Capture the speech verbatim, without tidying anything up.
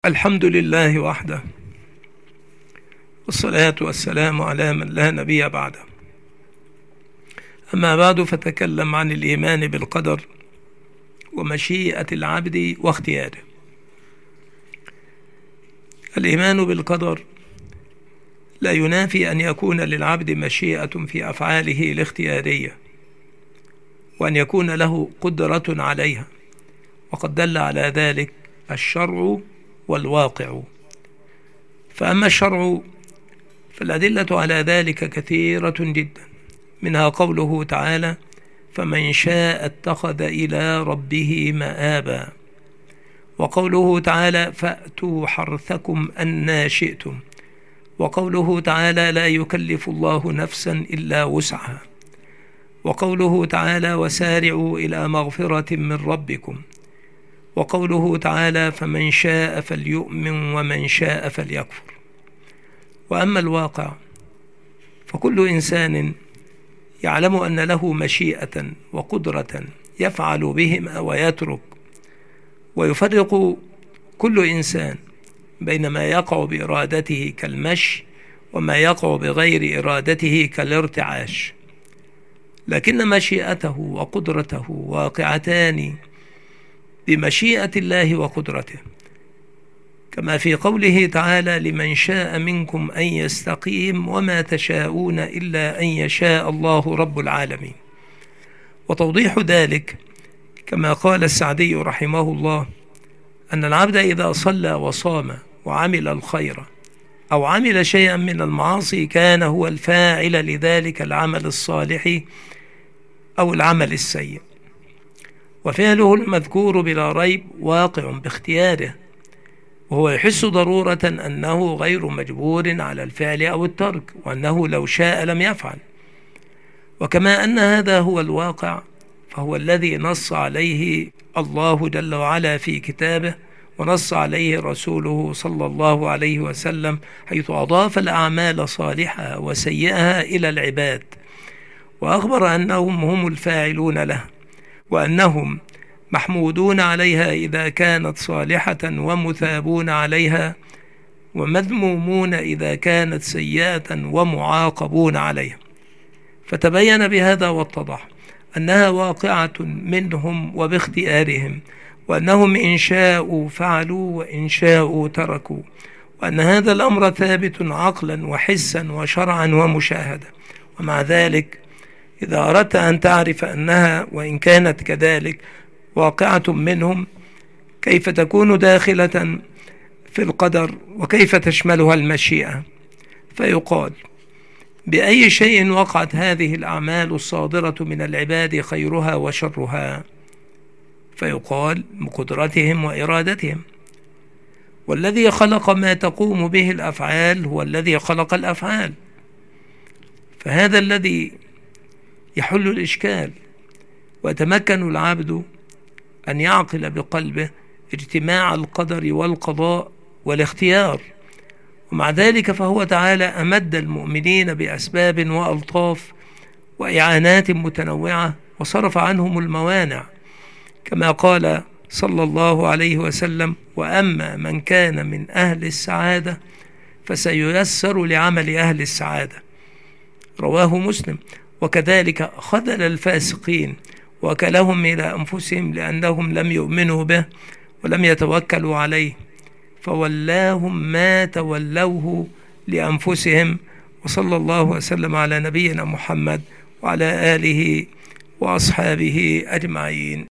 الحمد لله وحده، والصلاة والسلام على من لا نبي بعده. أما بعد، فتكلم عن الإيمان بالقدر ومشيئة العبد واختياره. الإيمان بالقدر لا ينافي أن يكون للعبد مشيئة في أفعاله الاختيارية، وأن يكون له قدرة عليها، وقد دل على ذلك الشرع والواقع. فأما الشرع فالأدلة على ذلك كثيرة جدا، منها قوله تعالى: فمن شاء اتخذ إلى ربه مآبا، وقوله تعالى: فأتوا حرثكم أنى شئتم، وقوله تعالى: لا يكلف الله نفسا إلا وسعها، وقوله تعالى: وسارعوا إلى مغفرة من ربكم، وقوله تعالى: فمن شاء فليؤمن ومن شاء فليكفر. وأما الواقع فكل إنسان يعلم أن له مشيئة وقدرة يفعل بهما ويترك، ويفرق كل إنسان بين ما يقع بإرادته كالمشي وما يقع بغير إرادته كالارتعاش، لكن مشيئته وقدرته واقعتان بمشيئة الله وقدرته، كما في قوله تعالى: لمن شاء منكم أن يستقيم وما تشاءون إلا أن يشاء الله رب العالمين. وتوضيح ذلك كما قال السعدي رحمه الله: أن العبد إذا صلى وصام وعمل الخير أو عمل شيئا من المعاصي كان هو الفاعل لذلك العمل الصالح أو العمل السيء، وفعله المذكور بلا ريب واقع باختياره، وهو يحس ضرورة أنه غير مجبور على الفعل أو الترك، وأنه لو شاء لم يفعل. وكما أن هذا هو الواقع فهو الذي نص عليه الله جل وعلا في كتابه، ونص عليه رسوله صلى الله عليه وسلم، حيث أضاف الأعمال صالحة وسيئها إلى العباد، وأخبر أنهم هم الفاعلون لها، وأنهم محمودون عليها إذا كانت صالحة، ومثابون عليها، ومذمومون إذا كانت سيئة، ومعاقبون عليها. فتبين بهذا واتضح أنها واقعة منهم وباختيارهم، وأنهم إن شاءوا فعلوا وإن شاءوا تركوا، وأن هذا الأمر ثابت عقلا وحسا وشرعا ومشاهدة. ومع ذلك إذا أردت أن تعرف أنها وإن كانت كذلك واقعة منهم، كيف تكون داخلة في القدر، وكيف تشملها المشيئة؟ فيقال: بأي شيء وقعت هذه الأعمال الصادرة من العباد خيرها وشرها؟ فيقال: بقدرتهم وإرادتهم. والذي خلق ما تقوم به الأفعال هو الذي خلق الأفعال. فهذا الذي يحل الإشكال، ويتمكن العبد أن يعقل بقلبه اجتماع القدر والقضاء والاختيار. ومع ذلك فهو تعالى أمد المؤمنين بأسباب وألطاف وإعانات متنوعة، وصرف عنهم الموانع، كما قال صلى الله عليه وسلم: وأما من كان من أهل السعادة فسييسر لعمل أهل السعادة، رواه مسلم. وكذلك خذل الفاسقين وكلهم إلى أنفسهم لأنهم لم يؤمنوا به ولم يتوكلوا عليه، فولاهم ما تولوه لأنفسهم. وصلى الله وسلم على نبينا محمد وعلى آله وأصحابه أجمعين.